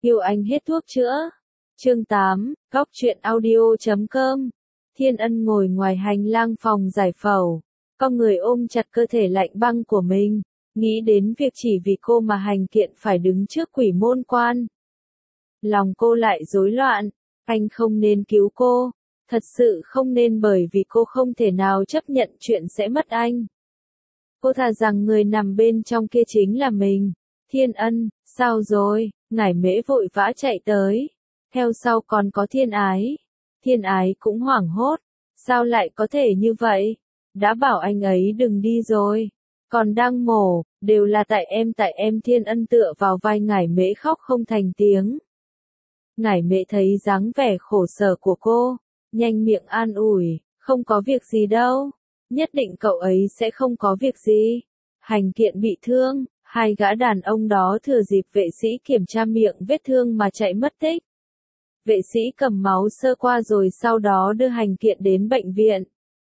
Yêu anh hết thuốc chữa. Chương 8, Góc truyện audio.com. Thiên Ân ngồi ngoài hành lang phòng giải phẫu, con người ôm chặt cơ thể lạnh băng của mình, nghĩ đến việc chỉ vì cô mà hành kiện phải đứng trước quỷ môn quan. Lòng cô lại rối loạn, anh không nên cứu cô, thật sự không nên, bởi vì cô không thể nào chấp nhận chuyện sẽ mất anh. Cô thà rằng người nằm bên trong kia chính là mình. Thiên Ân, sao rồi? Ngải Mễ vội vã chạy tới. Theo sau còn có Thiên Ái. Thiên Ái cũng hoảng hốt. Sao lại có thể như vậy? Đã bảo anh ấy đừng đi rồi. Còn đang mổ, đều là tại em. Thiên Ân tựa vào vai Ngải Mễ khóc không thành tiếng. Ngải Mễ thấy dáng vẻ khổ sở của cô, nhanh miệng an ủi, không có việc gì đâu. Nhất định cậu ấy sẽ không có việc gì. Hành kiện bị thương, hai gã đàn ông đó thừa dịp vệ sĩ kiểm tra miệng vết thương mà chạy mất tích. Vệ sĩ cầm máu sơ qua rồi sau đó đưa hành kiện đến bệnh viện.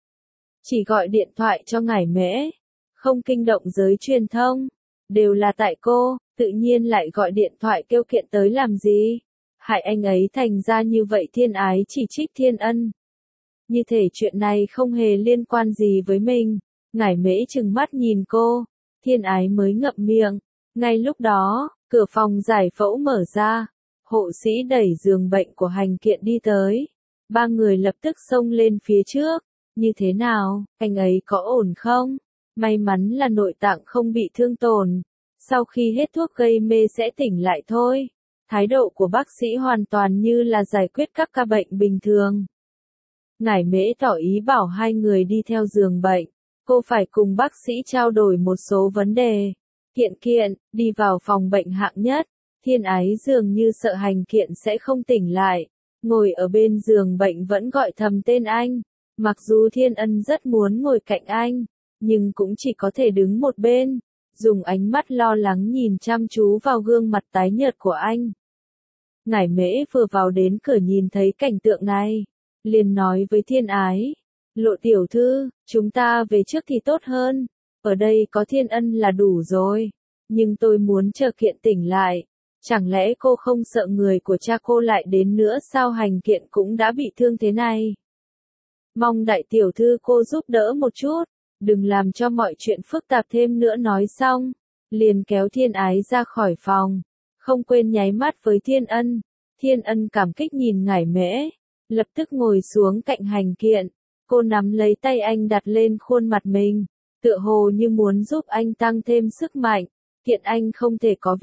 Chỉ gọi điện thoại cho Ngải Mễ, không kinh động giới truyền thông. Đều là tại cô, tự nhiên lại gọi điện thoại kêu kiện tới làm gì? Hại anh ấy thành ra như vậy. Thiên Ái chỉ trích Thiên Ân. Như thể chuyện này không hề liên quan gì với mình. Ngải Mễ trừng mắt nhìn cô. Thiên Ái mới ngậm miệng. Ngay lúc đó, cửa phòng giải phẫu mở ra. Hộ sĩ đẩy giường bệnh của hành kiện đi tới. Ba người lập tức xông lên phía trước. Như thế nào, anh ấy có ổn không? May mắn là nội tạng không bị thương tổn. Sau khi hết thuốc gây mê sẽ tỉnh lại thôi. Thái độ của bác sĩ hoàn toàn như là giải quyết các ca bệnh bình thường. Ngải Mễ tỏ ý bảo hai người đi theo giường bệnh. Cô phải cùng bác sĩ trao đổi một số vấn đề. Kiện, đi vào phòng bệnh hạng nhất. Thiên Ái dường như sợ hành kiện sẽ không tỉnh lại. Ngồi ở bên giường bệnh vẫn gọi thầm tên anh. Mặc dù Thiên Ân rất muốn ngồi cạnh anh, nhưng cũng chỉ có thể đứng một bên, dùng ánh mắt lo lắng nhìn chăm chú vào gương mặt tái nhợt của anh. Ngải Mễ vừa vào đến cửa nhìn thấy cảnh tượng này, liền nói với Thiên Ái, Lộ tiểu thư, chúng ta về trước thì tốt hơn, ở đây có Thiên Ân là đủ rồi, nhưng tôi muốn chờ kiện tỉnh lại, chẳng lẽ cô không sợ người của cha cô lại đến nữa sao? Hành kiện cũng đã bị thương thế này. Mong đại tiểu thư cô giúp đỡ một chút, đừng làm cho mọi chuyện phức tạp thêm nữa. Nói xong, liền kéo Thiên Ái ra khỏi phòng, không quên nháy mắt với Thiên Ân. Thiên Ân cảm kích nhìn Ngải Mễ, lập tức ngồi xuống cạnh hành kiện, cô nắm lấy tay anh đặt lên khuôn mặt mình, tựa hồ như muốn giúp anh tăng thêm sức mạnh. Kiện anh không thể có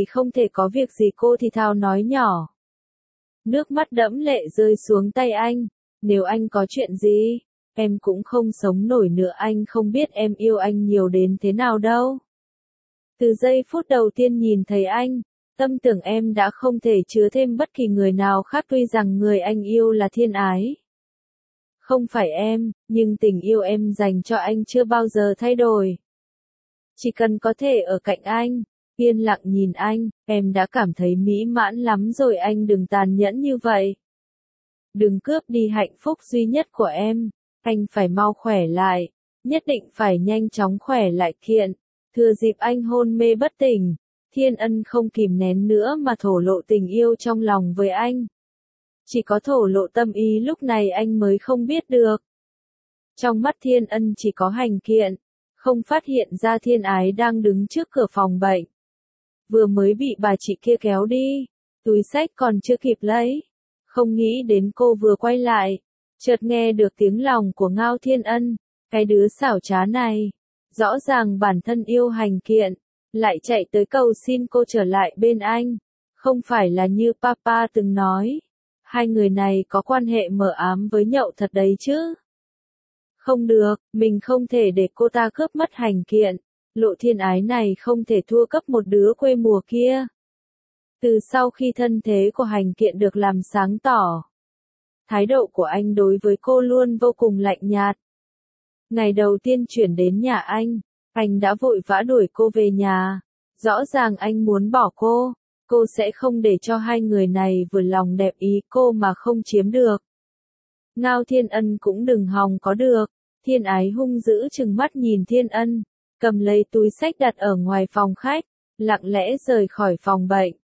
việc gì, cô thì thào nói nhỏ. Nước mắt đẫm lệ rơi xuống tay anh. Nếu anh có chuyện gì, em cũng không sống nổi nữa. Anh không biết em yêu anh nhiều đến thế nào đâu. Từ giây phút đầu tiên nhìn thấy anh, tâm tưởng em đã không thể chứa thêm bất kỳ người nào khác. Tuy rằng người anh yêu là Thiên Ái, không phải em, nhưng tình yêu em dành cho anh chưa bao giờ thay đổi. Chỉ cần có thể ở cạnh anh, yên lặng nhìn anh, em đã cảm thấy mỹ mãn lắm rồi. Anh đừng tàn nhẫn như vậy. Đừng cướp đi hạnh phúc duy nhất của em. Anh phải mau khỏe lại. Nhất định phải nhanh chóng khỏe lại. Kiện, thừa dịp anh hôn mê bất tỉnh, Thiên Ân không kìm nén nữa mà thổ lộ tình yêu trong lòng với anh. Chỉ có thổ lộ tâm ý lúc này anh mới không biết được. Trong mắt Thiên Ân chỉ có hành kiện, không phát hiện ra Thiên Ái đang đứng trước cửa phòng bệnh. Vừa mới bị bà chị kia kéo đi, túi xách còn chưa kịp lấy. Không nghĩ đến cô vừa quay lại, chợt nghe được tiếng lòng của Ngao Thiên Ân, cái đứa xảo trá này, rõ ràng bản thân yêu hành kiện, lại chạy tới cầu xin cô trở lại bên anh, không phải là như papa từng nói, hai người này có quan hệ mờ ám với nhậu thật đấy chứ. Không được, mình không thể để cô ta cướp mất hành kiện, Lộ Thiên Ái này không thể thua cấp một đứa quê mùa kia. Từ sau khi thân thế của hành kiện được làm sáng tỏ, thái độ của anh đối với cô luôn vô cùng lạnh nhạt. Ngày đầu tiên chuyển đến nhà anh đã vội vã đuổi cô về nhà. Rõ ràng anh muốn bỏ cô sẽ không để cho hai người này vừa lòng đẹp ý cô mà không chiếm được. Ngao Thiên Ân cũng đừng hòng có được. Thiên Ái hung dữ trừng mắt nhìn Thiên Ân, cầm lấy túi xách đặt ở ngoài phòng khách, lặng lẽ rời khỏi phòng bệnh.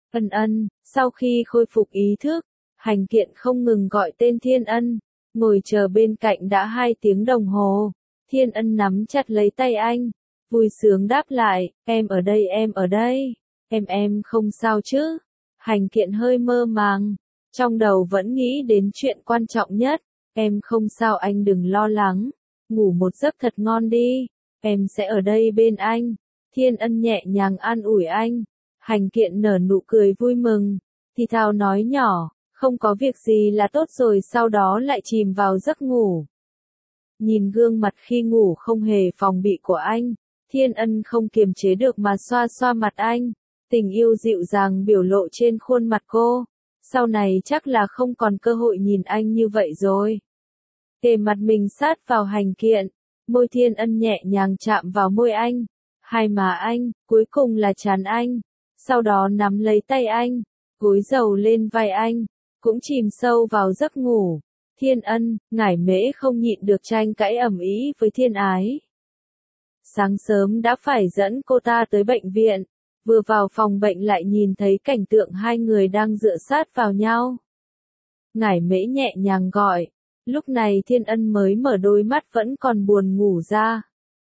Ân ân, sau khi khôi phục ý thức, hành kiện không ngừng gọi tên Thiên Ân, ngồi chờ bên cạnh đã 2 tiếng đồng hồ. Thiên Ân nắm chặt lấy tay anh, vui sướng đáp lại, em ở đây, em ở đây, em không sao chứ. Hành kiện hơi mơ màng, trong đầu vẫn nghĩ đến chuyện quan trọng nhất, em không sao, anh đừng lo lắng, ngủ một giấc thật ngon đi, em sẽ ở đây bên anh. Thiên Ân nhẹ nhàng an ủi anh, hành kiện nở nụ cười vui mừng, thì thào nói nhỏ, không có việc gì là tốt rồi, sau đó lại chìm vào giấc ngủ. Nhìn gương mặt khi ngủ không hề phòng bị của anh, Thiên Ân không kiềm chế được mà xoa xoa mặt anh, tình yêu dịu dàng biểu lộ trên khuôn mặt cô. Sau này chắc là không còn cơ hội nhìn anh như vậy rồi. Kề mặt mình sát vào hành kiện, môi Thiên Ân nhẹ nhàng chạm vào môi anh, hai má anh, cuối cùng là trán anh, sau đó nắm lấy tay anh, gối đầu lên vai anh, cũng chìm sâu vào giấc ngủ. Thiên Ân, Ngải Mễ không nhịn được tranh cãi ầm ĩ với Thiên Ái. Sáng sớm đã phải dẫn cô ta tới bệnh viện, vừa vào phòng bệnh lại nhìn thấy cảnh tượng hai người đang dựa sát vào nhau. Ngải Mễ nhẹ nhàng gọi, lúc này Thiên Ân mới mở đôi mắt vẫn còn buồn ngủ ra.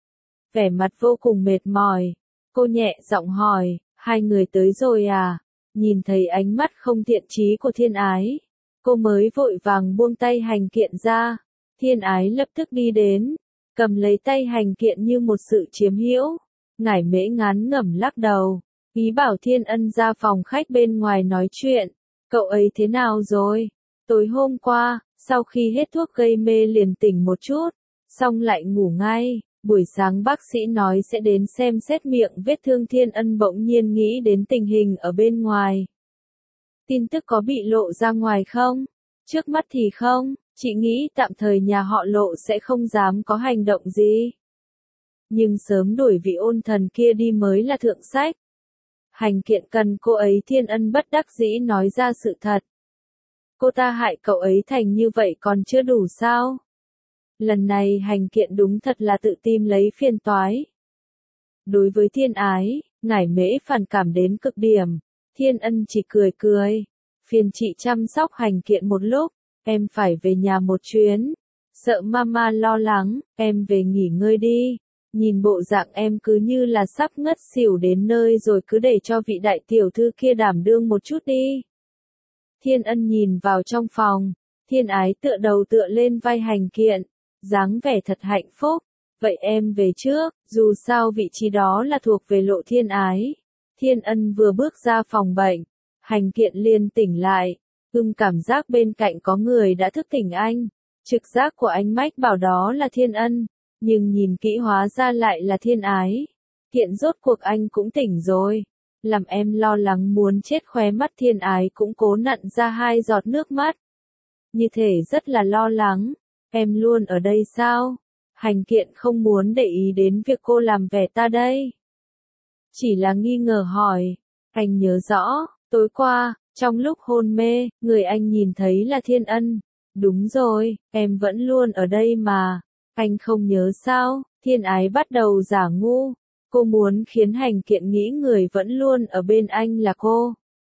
Vẻ mặt vô cùng mệt mỏi, cô nhẹ giọng hỏi, hai người tới rồi à? Nhìn thấy ánh mắt không thiện chí của Thiên Ái, cô mới vội vàng buông tay hành kiện ra. Thiên Ái lập tức đi đến, cầm lấy tay hành kiện như một sự chiếm hữu. Ngải Mễ ngán ngẩm lắc đầu, ý bảo Thiên Ân ra phòng khách bên ngoài nói chuyện. Cậu ấy thế nào rồi? Tối hôm qua, sau khi hết thuốc gây mê liền tỉnh một chút, xong lại ngủ ngay. Buổi sáng bác sĩ nói sẽ đến xem xét miệng vết thương. Thiên Ân bỗng nhiên nghĩ đến tình hình ở bên ngoài. Tin tức có bị lộ ra ngoài không? Trước mắt thì không, chị nghĩ tạm thời nhà họ Lộ sẽ không dám có hành động gì. Nhưng sớm đuổi vị ôn thần kia đi mới là thượng sách. Hành kiện cần cô ấy. Thiên Ân bất đắc dĩ nói ra sự thật. Cô ta hại cậu ấy thành như vậy còn chưa đủ sao? Lần này hành kiện đúng thật là tự tìm lấy phiền toái. Đối với Thiên Ái, Ngải Mễ phản cảm đến cực điểm. Thiên Ân chỉ cười cười. Phiền chị chăm sóc hành kiện một lúc, em phải về nhà một chuyến. Sợ mama lo lắng, em về nghỉ ngơi đi. Nhìn bộ dạng em cứ như là sắp ngất xỉu đến nơi rồi, cứ để cho vị đại tiểu thư kia đảm đương một chút đi. Thiên Ân nhìn vào trong phòng, Thiên Ái tựa đầu tựa lên vai hành kiện, dáng vẻ thật hạnh phúc. Vậy em về trước, dù sao vị trí đó là thuộc về Lộ. Thiên Ái. Thiên Ân vừa bước ra phòng bệnh, hành kiện liền tỉnh lại, cảm giác bên cạnh có người đã thức tỉnh anh. Trực giác của anh mách bảo đó là Thiên Ân, nhưng nhìn kỹ hóa ra lại là Thiên Ái. Kiện rốt cuộc anh cũng tỉnh rồi, làm em lo lắng muốn chết. Khóe mắt Thiên Ái cũng cố nặn ra 2 giọt nước mắt. Như thể rất là lo lắng, em luôn ở đây sao? Hành kiện không muốn để ý đến việc cô làm vẻ ta đây. Chỉ là nghi ngờ hỏi, anh nhớ rõ, tối qua, trong lúc hôn mê, người anh nhìn thấy là Thiên Ân. Đúng rồi, em vẫn luôn ở đây mà. Anh không nhớ sao? Thiên Ái bắt đầu giả ngu. Cô muốn khiến hành kiện nghĩ người vẫn luôn ở bên anh là cô.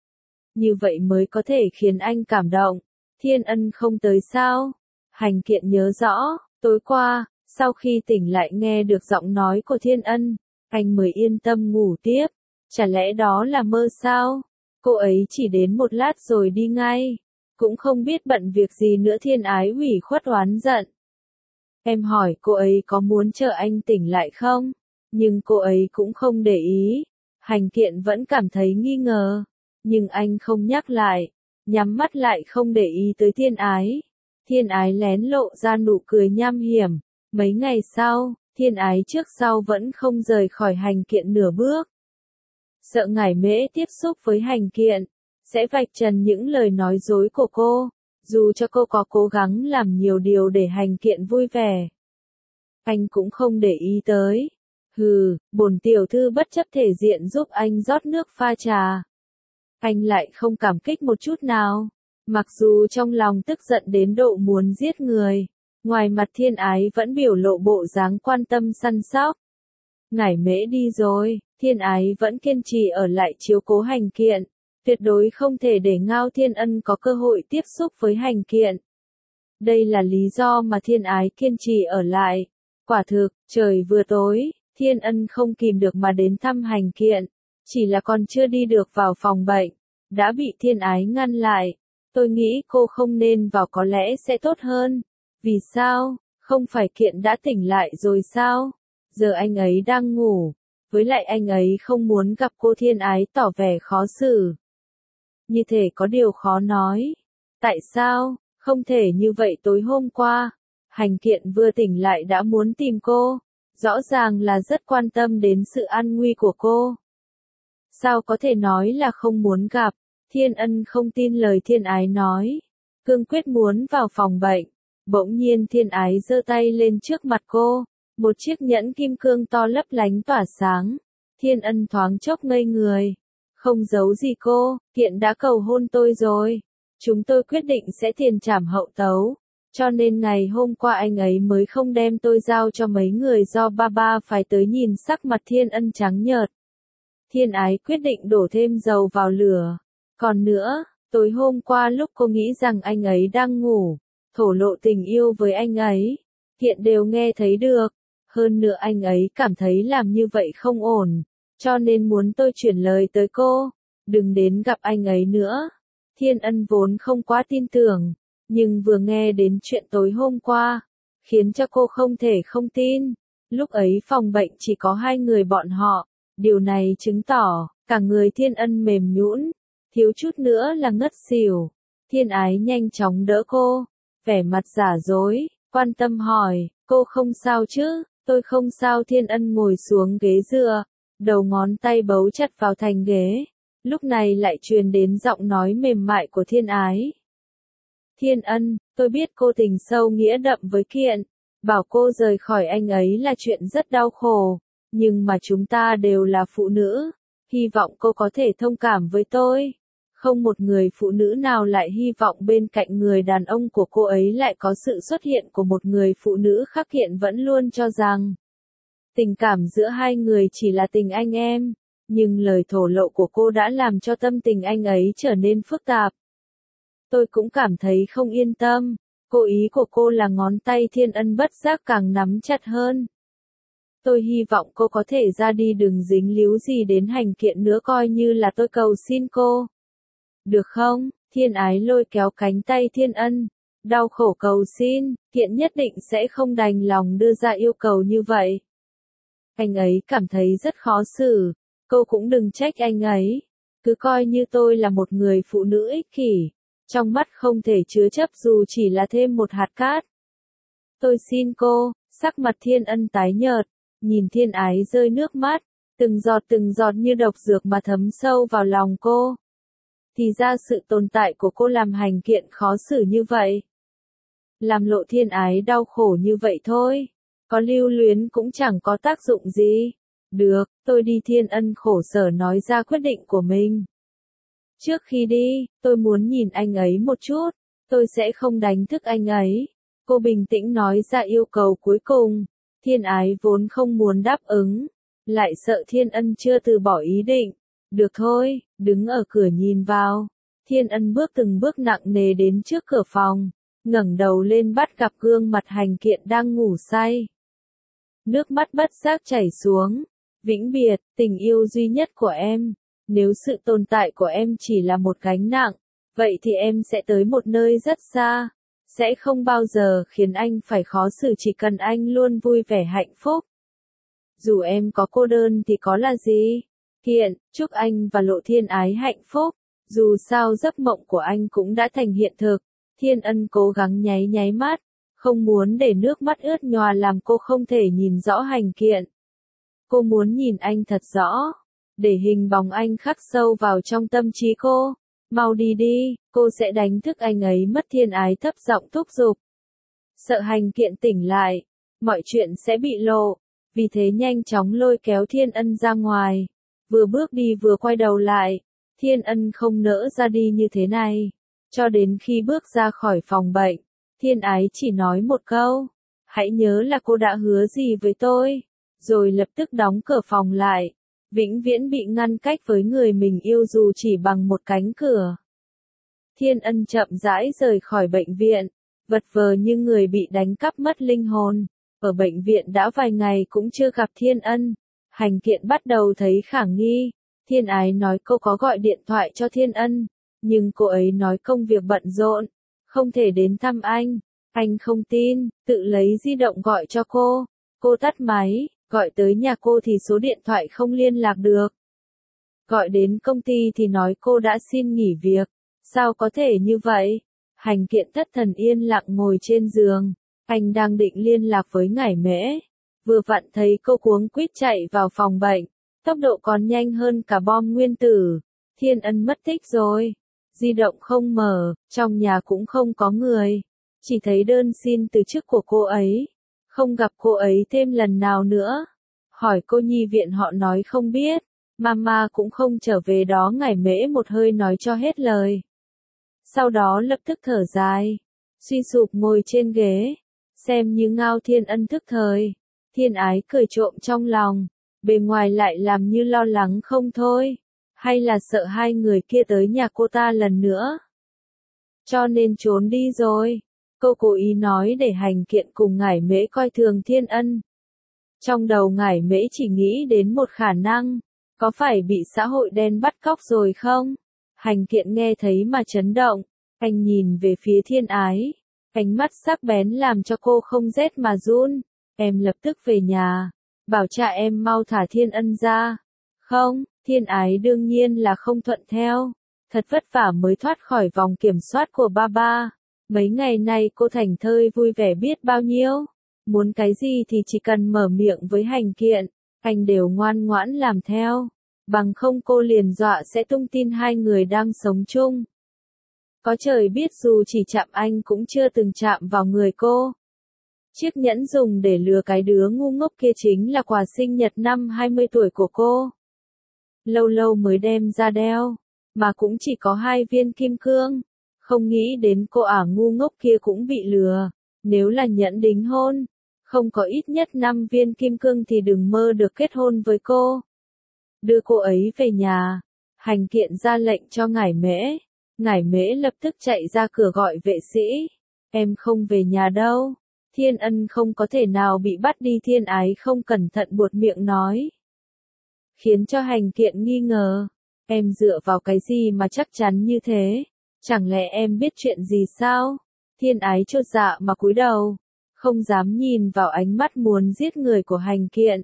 Như vậy mới có thể khiến anh cảm động. Thiên Ân không tới sao? Hành kiện nhớ rõ, tối qua, sau khi tỉnh lại nghe được giọng nói của Thiên Ân, anh mới yên tâm ngủ tiếp. Chả lẽ đó là mơ sao? Cô ấy chỉ đến một lát rồi đi ngay. Cũng không biết bận việc gì nữa. Thiên Ái ủy khuất oán giận. Em hỏi cô ấy có muốn chờ anh tỉnh lại không? Nhưng cô ấy cũng không để ý. Hành kiện vẫn cảm thấy nghi ngờ. Nhưng anh không nhắc lại. Nhắm mắt lại không để ý tới Thiên Ái. Thiên Ái lén lộ ra nụ cười nham hiểm. Mấy ngày sau, Thiên Ái trước sau vẫn không rời khỏi hành kiện nửa bước. Sợ Ngải Mễ tiếp xúc với hành kiện, sẽ vạch trần những lời nói dối của cô, dù cho cô có cố gắng làm nhiều điều để hành kiện vui vẻ. Anh cũng không để ý tới. Hừ, bổn tiểu thư bất chấp thể diện giúp anh rót nước pha trà. Anh lại không cảm kích một chút nào. Mặc dù trong lòng tức giận đến độ muốn giết người, ngoài mặt Thiên Ái vẫn biểu lộ bộ dáng quan tâm săn sóc. Ngải Mễ đi rồi, Thiên Ái vẫn kiên trì ở lại chiếu cố hành kiện. tuyệt đối không thể để Ngao Thiên Ân có cơ hội tiếp xúc với hành kiện. Đây là lý do mà Thiên Ái kiên trì ở lại. Quả thực, trời vừa tối, Thiên Ân không kìm được mà đến thăm hành kiện. Chỉ là còn chưa đi được vào phòng bệnh, đã bị Thiên Ái ngăn lại. Tôi nghĩ cô không nên vào có lẽ sẽ tốt hơn. Vì sao? Không phải kiện đã tỉnh lại rồi sao? Giờ anh ấy đang ngủ. Với lại anh ấy không muốn gặp cô. Thiên Ái tỏ vẻ khó xử. Như thể có điều khó nói. Tại sao? Không thể như vậy. Tối hôm qua, hành kiện vừa tỉnh lại đã muốn tìm cô. Rõ ràng là rất quan tâm đến sự an nguy của cô. Sao có thể nói là không muốn gặp? Thiên Ân không tin lời Thiên Ái nói. Cương quyết muốn vào phòng bệnh. Bỗng nhiên Thiên Ái giơ tay lên trước mặt cô. Một chiếc nhẫn kim cương to lấp lánh tỏa sáng. Thiên Ân thoáng chốc ngây người. Không giấu gì cô, kiện đã cầu hôn tôi rồi. Chúng tôi quyết định sẽ tiền trảm hậu tấu. Cho nên ngày hôm qua anh ấy mới không đem tôi giao cho mấy người do ba phải tới. Nhìn sắc mặt Thiên Ân trắng nhợt. Thiên Ái quyết định đổ thêm dầu vào lửa. Còn nữa, tối hôm qua lúc cô nghĩ rằng anh ấy đang ngủ, thổ lộ tình yêu với anh ấy, kiện đều nghe thấy được. Hơn nữa anh ấy cảm thấy làm như vậy không ổn, cho nên muốn tôi chuyển lời tới cô, đừng đến gặp anh ấy nữa. Thiên Ân vốn không quá tin tưởng, nhưng vừa nghe đến chuyện tối hôm qua, khiến cho cô không thể không tin. Lúc ấy phòng bệnh chỉ có hai người bọn họ, điều này chứng tỏ, cả người Thiên Ân mềm nhũn, thiếu chút nữa là ngất xỉu. Thiên Ái nhanh chóng đỡ cô, vẻ mặt giả dối, quan tâm hỏi, cô không sao chứ? Tôi không sao. Thiên Ân ngồi xuống ghế dựa, đầu ngón tay bấu chặt vào thành ghế. Lúc này lại truyền đến giọng nói mềm mại của Thiên Ái. Thiên Ân, tôi biết cô tình sâu nghĩa đậm với kiện, bảo cô rời khỏi anh ấy là chuyện rất đau khổ, nhưng mà chúng ta đều là phụ nữ, hy vọng cô có thể thông cảm với tôi. Không một người phụ nữ nào lại hy vọng bên cạnh người đàn ông của cô ấy lại có sự xuất hiện của một người phụ nữ khác. Hiện vẫn luôn cho rằng tình cảm giữa hai người chỉ là tình anh em, nhưng lời thổ lộ của cô đã làm cho tâm tình anh ấy trở nên phức tạp. Tôi cũng cảm thấy không yên tâm. Cô ý của cô là ngón tay Thiên Ân bất giác càng nắm chặt hơn. Tôi hy vọng cô có thể ra đi, đừng dính líu gì đến hành kiện nữa, coi như là tôi cầu xin cô. Được không? Thiên Ái lôi kéo cánh tay Thiên Ân, đau khổ cầu xin, kiện nhất định sẽ không đành lòng đưa ra yêu cầu như vậy. Anh ấy cảm thấy rất khó xử, cô cũng đừng trách anh ấy, cứ coi như tôi là một người phụ nữ ích kỷ, trong mắt không thể chứa chấp dù chỉ là thêm một hạt cát. Tôi xin cô. Sắc mặt Thiên Ân tái nhợt, nhìn Thiên Ái rơi nước mắt, từng giọt như độc dược mà thấm sâu vào lòng cô. Thì ra sự tồn tại của cô làm hành kiện khó xử như vậy. Làm lộ Thiên Ái đau khổ như vậy thôi. Có lưu luyến cũng chẳng có tác dụng gì. Được, tôi đi. Thiên Ân khổ sở nói ra quyết định của mình. Trước khi đi, tôi muốn nhìn anh ấy một chút. Tôi sẽ không đánh thức anh ấy. Cô bình tĩnh nói ra yêu cầu cuối cùng. Thiên Ái vốn không muốn đáp ứng, lại sợ Thiên Ân chưa từ bỏ ý định. Được thôi, đứng ở cửa nhìn vào. Thiên Ân bước từng bước nặng nề đến trước cửa phòng, ngẩng đầu lên bắt gặp gương mặt hành kiện đang ngủ say. Nước mắt bất giác chảy xuống. Vĩnh biệt, tình yêu duy nhất của em. Nếu sự tồn tại của em chỉ là một gánh nặng, vậy thì em sẽ tới một nơi rất xa. Sẽ không bao giờ khiến anh phải khó xử, chỉ cần anh luôn vui vẻ hạnh phúc. Dù em có cô đơn thì có là gì? Hiện, chúc anh và Lộ Thiên Ái hạnh phúc. Dù sao giấc mộng của anh cũng đã thành hiện thực. Thiên Ân cố gắng nháy mắt, không muốn để nước mắt ướt nhòa làm cô không thể nhìn rõ hành kiện. Cô muốn nhìn anh thật rõ, để hình bóng anh khắc sâu vào trong tâm trí cô. Mau đi đi, cô sẽ đánh thức anh ấy mất. Thiên Ái thấp giọng thúc giục. Sợ hành kiện tỉnh lại, mọi chuyện sẽ bị lộ, vì thế nhanh chóng lôi kéo Thiên Ân ra ngoài. Vừa bước đi vừa quay đầu lại, Thiên Ân không nỡ ra đi như thế này. Cho đến khi bước ra khỏi phòng bệnh, Thiên Ái chỉ nói một câu, hãy nhớ là cô đã hứa gì với tôi, rồi lập tức đóng cửa phòng lại. vĩnh viễn bị ngăn cách với người mình yêu dù chỉ bằng một cánh cửa. Thiên Ân chậm rãi rời khỏi bệnh viện, vật vờ như người bị đánh cắp mất linh hồn. Ở bệnh viện đã vài ngày cũng chưa gặp Thiên Ân. Hành Kiện bắt đầu thấy khả nghi. Thiên Ái nói cô có gọi điện thoại cho Thiên Ân, nhưng cô ấy nói công việc bận rộn, không thể đến thăm anh. Anh không tin, tự lấy di động gọi cho cô. Cô tắt máy, gọi tới nhà cô thì số điện thoại không liên lạc được. Gọi đến công ty thì nói cô đã xin nghỉ việc. Sao có thể như vậy? Hành Kiện thất thần yên lặng ngồi trên giường. Anh đang định liên lạc với Ngải Mễ. Vừa vặn thấy cô cuống quýt chạy vào phòng bệnh. Tốc độ còn nhanh hơn cả bom nguyên tử. Thiên Ân mất tích rồi. Di động không mở, trong nhà cũng không có người. Chỉ thấy đơn xin từ chức của cô ấy. Không gặp cô ấy thêm lần nào nữa. Hỏi cô nhi viện họ nói không biết. Mama cũng không trở về đó. Ngải Mễ một hơi nói cho hết lời. Sau đó lập tức thở dài. Suy sụp ngồi trên ghế. Xem như ngao Thiên Ân thức thời. Thiên Ái cười trộm trong lòng. Bề ngoài lại làm như lo lắng không thôi. Hay là sợ hai người kia tới nhà cô ta lần nữa. Cho nên trốn đi rồi. Cô cố ý nói để Hành Kiện cùng Ngải Mễ coi thường Thiên Ân. Trong đầu Ngải Mễ chỉ nghĩ đến một khả năng. Có phải bị xã hội đen bắt cóc rồi không? Hành Kiện nghe thấy mà chấn động. Anh nhìn về phía Thiên Ái. Ánh mắt sắc bén làm cho cô không rét mà run. Em lập tức về nhà. Bảo cha em mau thả Thiên Ân ra. Không, Thiên Ái đương nhiên là không thuận theo. Thật vất vả mới thoát khỏi vòng kiểm soát của ba. Mấy ngày nay cô thảnh thơi vui vẻ biết bao nhiêu. Muốn cái gì thì chỉ cần mở miệng với Hành Kiện. Anh đều ngoan ngoãn làm theo. Bằng không cô liền dọa sẽ tung tin hai người đang sống chung. Có trời biết dù chỉ chạm anh cũng chưa từng chạm vào người cô. Chiếc nhẫn dùng để lừa cái đứa ngu ngốc kia chính là quà sinh nhật năm 20 tuổi của cô. Lâu lâu mới đem ra đeo, mà cũng chỉ có 2 viên kim cương. Không nghĩ đến cô ả ngu ngốc kia cũng bị lừa. Nếu là nhẫn đính hôn, không có ít nhất 5 viên kim cương thì đừng mơ được kết hôn với cô. Đưa cô ấy về nhà. Hành Kiện ra lệnh cho Ngải Mễ. Ngải Mễ lập tức chạy ra cửa gọi vệ sĩ. Em không về nhà đâu. Thiên Ân không có thể nào bị bắt đi. Thiên Ái không cẩn thận buột miệng nói. Khiến cho Hành Kiện nghi ngờ. Em dựa vào cái gì mà chắc chắn như thế? Chẳng lẽ em biết chuyện gì sao? Thiên Ái chột dạ mà cúi đầu. Không dám nhìn vào ánh mắt muốn giết người của Hành Kiện.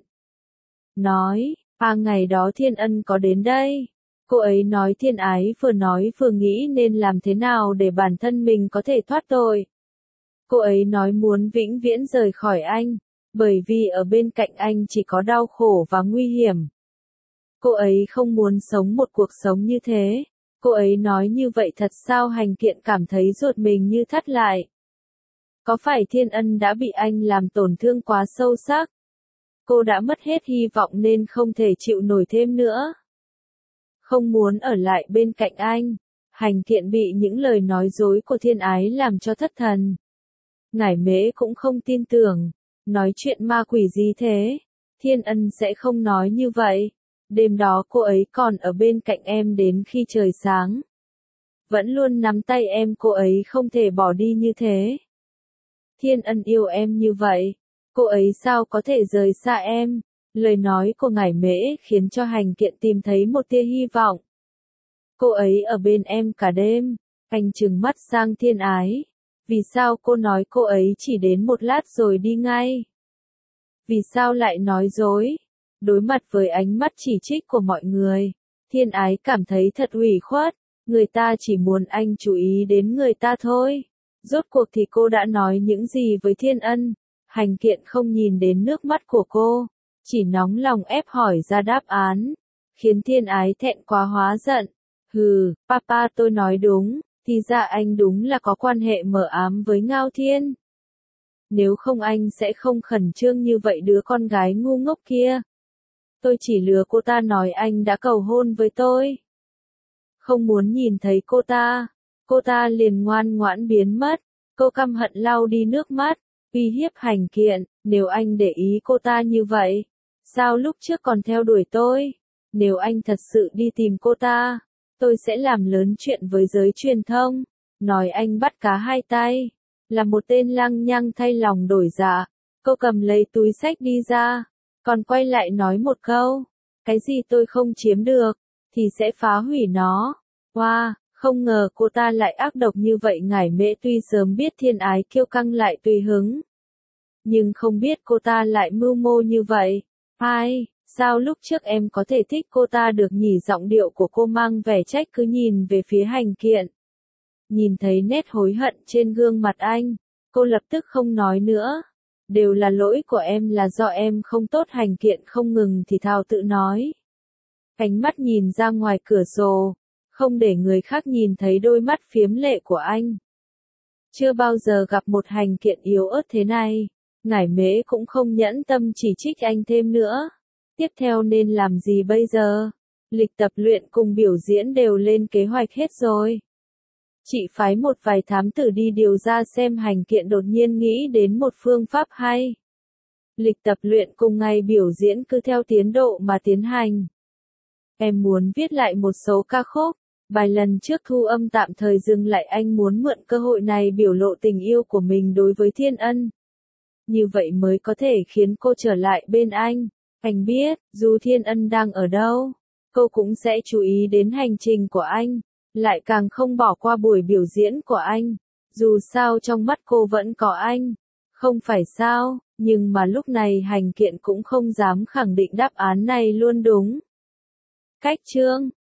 Nói, ngày đó Thiên Ân có đến đây. Cô ấy nói Thiên Ái vừa nghĩ nên làm thế nào để bản thân mình có thể thoát tội. Cô ấy nói muốn vĩnh viễn rời khỏi anh, bởi vì ở bên cạnh anh chỉ có đau khổ và nguy hiểm. Cô ấy không muốn sống một cuộc sống như thế. Cô ấy nói như vậy thật sao? Hành Kiện cảm thấy ruột mình như thắt lại. Có phải Thiên Ân đã bị anh làm tổn thương quá sâu sắc? Cô đã mất hết hy vọng nên không thể chịu nổi thêm nữa. Không muốn ở lại bên cạnh anh. Hành Kiện bị những lời nói dối của Thiên Ái làm cho thất thần. Ngải Mễ cũng không tin tưởng. Nói chuyện ma quỷ gì thế? Thiên Ân sẽ không nói như vậy. Đêm đó cô ấy còn ở bên cạnh em đến khi trời sáng. Vẫn luôn nắm tay em, cô ấy không thể bỏ đi như thế. Thiên Ân yêu em như vậy. Cô ấy sao có thể rời xa em? Lời nói của Ngải Mễ khiến cho Hành Kiện tìm thấy một tia hy vọng. Cô ấy ở bên em cả đêm. Anh trừng mắt sang Thiên Ái. Vì sao cô nói cô ấy chỉ đến một lát rồi đi ngay? Vì sao lại nói dối? Đối mặt với ánh mắt chỉ trích của mọi người, Thiên Ái cảm thấy thật ủy khuất. Người ta chỉ muốn anh chú ý đến người ta thôi. Rốt cuộc thì cô đã nói những gì với Thiên Ân? Hành Kiện không nhìn đến nước mắt của cô, chỉ nóng lòng ép hỏi ra đáp án, khiến Thiên Ái thẹn quá hóa giận. Hừ, papa tôi nói đúng, thì ra anh đúng là có quan hệ mờ ám với Ngao Thiên. Nếu không anh sẽ không khẩn trương như vậy đứa con gái ngu ngốc kia. Tôi chỉ lừa cô ta nói anh đã cầu hôn với tôi. Không muốn nhìn thấy cô ta liền ngoan ngoãn biến mất. Cô căm hận lau đi nước mắt, uy hiếp Hành Kiện, nếu anh để ý cô ta như vậy, sao lúc trước còn theo đuổi tôi? Nếu anh thật sự đi tìm cô ta, tôi sẽ làm lớn chuyện với giới truyền thông, nói anh bắt cá hai tay, là một tên lăng nhăng thay lòng đổi dạ. Cô cầm lấy túi xách đi ra, còn quay lại nói một câu, cái gì tôi không chiếm được, thì sẽ phá hủy nó. Wow, không ngờ cô ta lại ác độc như vậy. Ngải Mễ tuy sớm biết Thiên Ái kiêu căng lại tùy hứng, nhưng không biết cô ta lại mưu mô như vậy. Ai, sao lúc trước em có thể thích cô ta được nhỉ? Giọng điệu của cô mang vẻ trách cứ nhìn về phía Hành Kiện. Nhìn thấy nét hối hận trên gương mặt anh, cô lập tức không nói nữa. Đều là lỗi của em, là do em không tốt. Hành Kiện không ngừng thì thào tự nói. Ánh mắt nhìn ra ngoài cửa sổ, không để người khác nhìn thấy đôi mắt phiếm lệ của anh. Chưa bao giờ gặp một Hành Kiện yếu ớt thế này. Ngải Mễ cũng không nhẫn tâm chỉ trích anh thêm nữa. Tiếp theo nên làm gì bây giờ? Lịch tập luyện cùng biểu diễn đều lên kế hoạch hết rồi. Chị phái một vài thám tử đi điều tra xem. Hành Kiện đột nhiên nghĩ đến một phương pháp hay. Lịch tập luyện cùng ngày biểu diễn cứ theo tiến độ mà tiến hành. Em muốn viết lại một số ca khúc. Vài lần trước thu âm tạm thời dừng lại, anh muốn mượn cơ hội này biểu lộ tình yêu của mình đối với Thiên Ân. Như vậy mới có thể khiến cô trở lại bên anh. Anh biết, dù Thiên Ân đang ở đâu, cô cũng sẽ chú ý đến hành trình của anh, lại càng không bỏ qua buổi biểu diễn của anh. Dù sao trong mắt cô vẫn có anh, không phải sao? Nhưng mà lúc này Hành Kiện cũng không dám khẳng định đáp án này luôn đúng. Cách chương